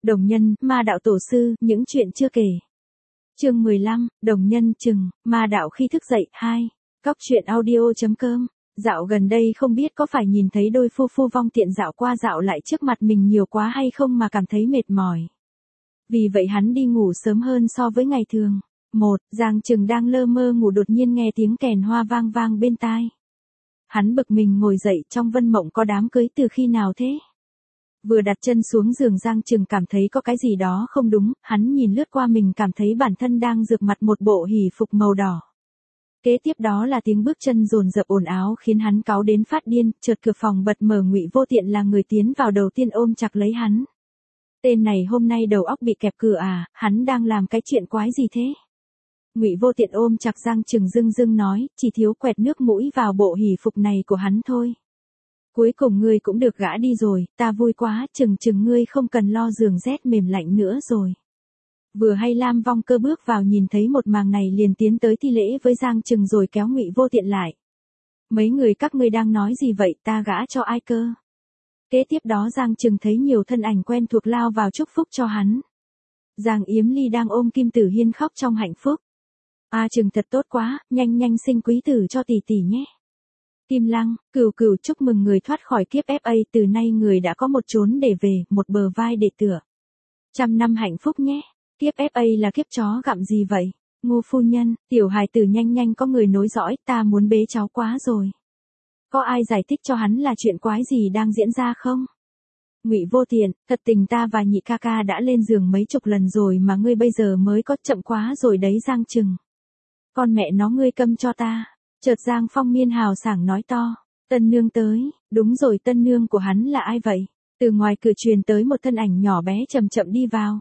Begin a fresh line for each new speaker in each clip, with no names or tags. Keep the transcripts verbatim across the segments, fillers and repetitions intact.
Đồng nhân, ma đạo tổ sư, những chuyện chưa kể. Chương mười lăm, đồng nhân chừng, ma đạo khi thức dậy, hai. Cóc truyện audio.com. Dạo gần đây không biết có phải nhìn thấy đôi phu phu vong tiện dạo qua dạo lại trước mặt mình nhiều quá hay không mà cảm thấy mệt mỏi. Vì vậy hắn đi ngủ sớm hơn so với ngày thường. Một, Giang Trừng đang lơ mơ ngủ đột nhiên nghe tiếng kèn hoa vang vang bên tai. Hắn bực mình ngồi dậy, trong vân mộng có đám cưới từ khi nào thế? Vừa đặt chân xuống giường Giang Trừng cảm thấy có cái gì đó không đúng, hắn nhìn lướt qua mình cảm thấy bản thân đang rược mặt một bộ hỉ phục màu đỏ. Kế tiếp đó là tiếng bước chân dồn dập ồn ào khiến hắn cáu đến phát điên, chợt cửa phòng bật mở, Ngụy Vô Tiện là người tiến vào đầu tiên ôm chặt lấy hắn. Tên này hôm nay đầu óc bị kẹp cửa à, hắn đang làm cái chuyện quái gì thế? Ngụy Vô Tiện ôm chặt Giang Trừng dưng dưng nói, chỉ thiếu quẹt nước mũi vào bộ hỉ phục này của hắn thôi. Cuối cùng ngươi cũng được gã đi rồi, ta vui quá, Trừng Trừng ngươi không cần lo giường rét mềm lạnh nữa rồi. Vừa hay Lam Vong Cơ bước vào nhìn thấy một màn này liền tiến tới thi lễ với Giang Trừng rồi kéo Ngụy Vô Tiện lại. Mấy người các ngươi đang nói gì vậy, ta gã cho ai cơ? Kế tiếp đó Giang Trừng thấy nhiều thân ảnh quen thuộc lao vào chúc phúc cho hắn. Giang Yếm Ly đang ôm Kim Tử Hiên khóc trong hạnh phúc. A Trừng thật tốt quá, nhanh nhanh sinh quý tử cho tỷ tỷ nhé. Kim Lăng, Cửu Cửu chúc mừng người thoát khỏi kiếp ép a, từ nay người đã có một chốn để về, một bờ vai để tựa. Trăm năm hạnh phúc nhé. Kiếp ép a là kiếp chó gặm gì vậy? Ngô phu nhân, tiểu hài tử nhanh nhanh có người nối dõi, ta muốn bế cháu quá rồi. Có ai giải thích cho hắn là chuyện quái gì đang diễn ra không? Ngụy Vô Tiện, thật tình ta và nhị ca ca đã lên giường mấy chục lần rồi mà ngươi bây giờ mới có, chậm quá rồi đấy Giang Trừng. Con mẹ nó ngươi câm cho ta. Chợt Giang Phong Miên hào sảng nói to, tân nương tới, đúng rồi, tân nương của hắn là ai vậy? Từ ngoài cửa truyền tới một thân ảnh nhỏ bé chậm chậm đi vào.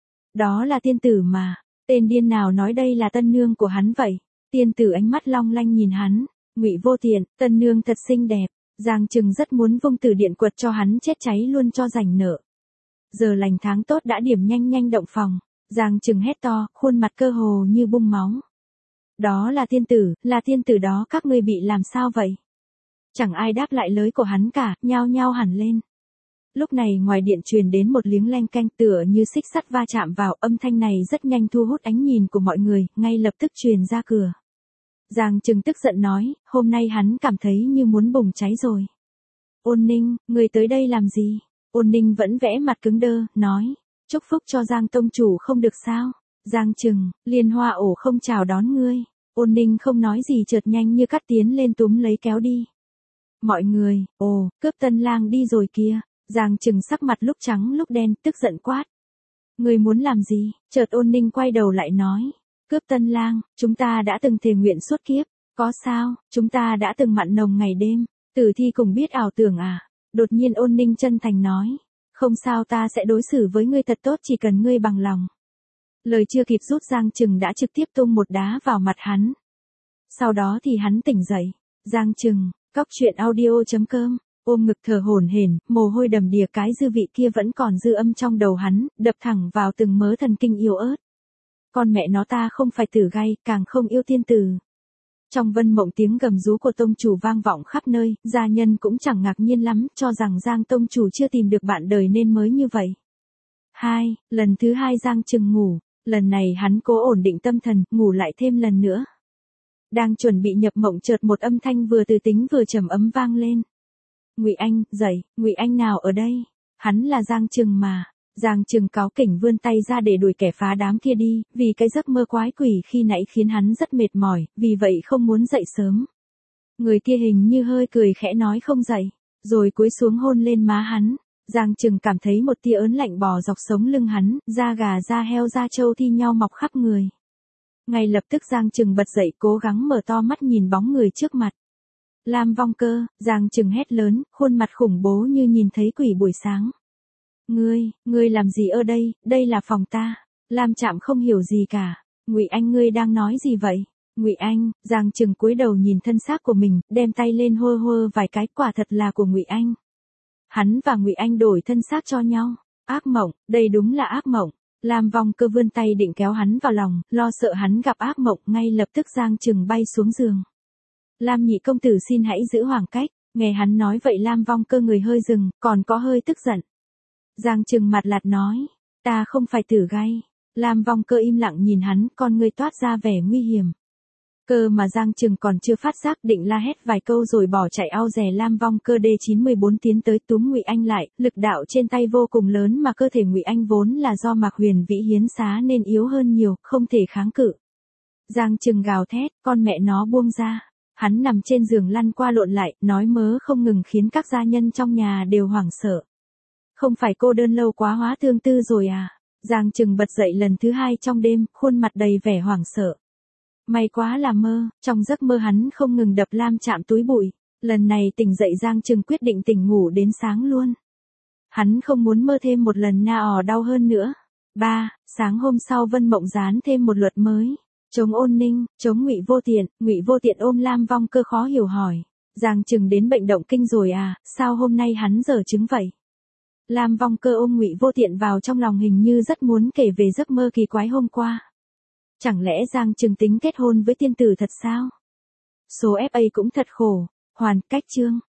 Đó là tiên tử mà, tên điên nào nói đây là tân nương của hắn vậy? Tiên tử ánh mắt long lanh nhìn hắn, Ngụy Vô Tiện, tân nương thật xinh đẹp. Giang Trừng rất muốn vung từ điện quật cho hắn chết cháy luôn cho rảnh nợ. Giờ lành tháng tốt đã điểm, nhanh nhanh động phòng. Giang Trừng hét to, khuôn mặt cơ hồ như bung máu. Đó là tiên tử, là tiên tử đó, các ngươi bị làm sao vậy? Chẳng ai đáp lại lời của hắn cả, nhao nhao hẳn lên. Lúc này ngoài điện truyền đến một tiếng leng keng tựa như xích sắt va chạm vào, âm thanh này rất nhanh thu hút ánh nhìn của mọi người, ngay lập tức truyền ra cửa. Giang Trừng tức giận nói, hôm nay hắn cảm thấy như muốn bùng cháy rồi. Ôn Ninh, người tới đây làm gì? Ôn Ninh vẫn vẽ mặt cứng đơ, nói, chúc phúc cho Giang tông chủ không được sao? Giang Trừng, Liên Hoa ổ không chào đón ngươi. Ôn Ninh không nói gì chợt nhanh như cắt tiến lên túm lấy kéo đi. Mọi người, ồ, cướp tân lang đi rồi kìa. Giang Trừng sắc mặt lúc trắng lúc đen, tức giận quát. Ngươi muốn làm gì? Chợt Ôn Ninh quay đầu lại nói. Cướp tân lang, chúng ta đã từng thề nguyện suốt kiếp. Có sao, chúng ta đã từng mặn nồng ngày đêm. Tử thi cùng biết ảo tưởng à? Đột nhiên Ôn Ninh chân thành nói. Không sao, ta sẽ đối xử với ngươi thật tốt chỉ cần ngươi bằng lòng. Lời chưa kịp rút Giang Trừng đã trực tiếp tung một đá vào mặt hắn. Sau đó thì hắn tỉnh dậy. Giang Trừng, cóc truyện audio.com, ôm ngực thở hổn hển, mồ hôi đầm đìa, cái dư vị kia vẫn còn dư âm trong đầu hắn, đập thẳng vào từng mớ thần kinh yếu ớt. Con mẹ nó, ta không phải tử gay, càng không yêu tiên tử. Trong vân mộng tiếng gầm rú của tông chủ vang vọng khắp nơi, gia nhân cũng chẳng ngạc nhiên lắm, cho rằng Giang tông chủ chưa tìm được bạn đời nên mới như vậy. Hai, lần thứ hai Giang Trừng ngủ. Lần này hắn cố ổn định tâm thần, ngủ lại thêm lần nữa. Đang chuẩn bị nhập mộng chợt một âm thanh vừa từ tính vừa trầm ấm vang lên. Ngụy Anh, dậy, Ngụy Anh nào ở đây? Hắn là Giang Trừng mà. Giang Trừng cáu kỉnh vươn tay ra để đuổi kẻ phá đám kia đi, vì cái giấc mơ quái quỷ khi nãy khiến hắn rất mệt mỏi, vì vậy không muốn dậy sớm. Người kia hình như hơi cười khẽ nói không dậy, rồi cúi xuống hôn lên má hắn. Giang Trừng cảm thấy một tia ớn lạnh bò dọc sống lưng hắn, da gà da heo da trâu thi nhau mọc khắp người. Ngay lập tức Giang Trừng bật dậy cố gắng mở to mắt nhìn bóng người trước mặt. Lam Vong Cơ, Giang Trừng hét lớn, khuôn mặt khủng bố như nhìn thấy quỷ buổi sáng. Ngươi, ngươi làm gì ở đây, đây là phòng ta. Lam Trạm không hiểu gì cả. Ngụy Anh, ngươi đang nói gì vậy? Ngụy Anh, Giang Trừng cúi đầu nhìn thân xác của mình, đem tay lên hơ hơ vài cái, quả thật là của Ngụy Anh. Hắn và Ngụy Anh đổi thân xác cho nhau. Ác mộng, đây đúng là ác mộng. Lam Vong Cơ vươn tay định kéo hắn vào lòng, lo sợ hắn gặp ác mộng, ngay lập tức Giang Trừng bay xuống giường. Lam nhị công tử xin hãy giữ khoảng cách. Nghe hắn nói vậy Lam Vong Cơ người hơi dừng, còn có hơi tức giận. Giang Trừng mặt lạt nói, Ta không phải tử gai. Lam Vong Cơ im lặng nhìn hắn, con ngươi toát ra vẻ nguy hiểm. Cơ mà Giang Trừng còn chưa phát giác, định la hét vài câu rồi bỏ chạy ao dè. Lam Vong Cơ D chín một bốn tiến tới túm Ngụy Anh lại, lực đạo trên tay vô cùng lớn mà cơ thể Ngụy Anh vốn là do Mạc Huyền Vĩ hiến xá nên yếu hơn nhiều, không thể kháng cự. Giang Trừng gào thét, con mẹ nó buông ra. Hắn nằm trên giường lăn qua lộn lại, nói mớ không ngừng khiến các gia nhân trong nhà đều hoảng sợ. Không phải cô đơn lâu quá hóa thương tư rồi à? Giang Trừng bật dậy lần thứ hai trong đêm, khuôn mặt đầy vẻ hoảng sợ. May quá là mơ, trong giấc mơ hắn không ngừng đập Lam chạm túi bụi. Lần này tỉnh dậy Giang Trừng quyết định tỉnh ngủ đến sáng luôn. Hắn không muốn mơ thêm một lần na ò đau hơn nữa. ba. Sáng hôm sau Vân Mộng dán thêm một luật mới. Chống Ôn Ninh, chống Ngụy Vô Tiện. Ngụy Vô Tiện ôm Lam Vong Cơ khó hiểu hỏi. Giang Trừng đến bệnh động kinh rồi à, sao hôm nay hắn dở chứng vậy? Lam Vong Cơ ôm Ngụy Vô Tiện vào trong lòng, hình như rất muốn kể về giấc mơ kỳ quái hôm qua. Chẳng lẽ Giang Trừng tính kết hôn với tiên tử thật sao? Số ép a cũng thật khổ. Hoàn, cách chương.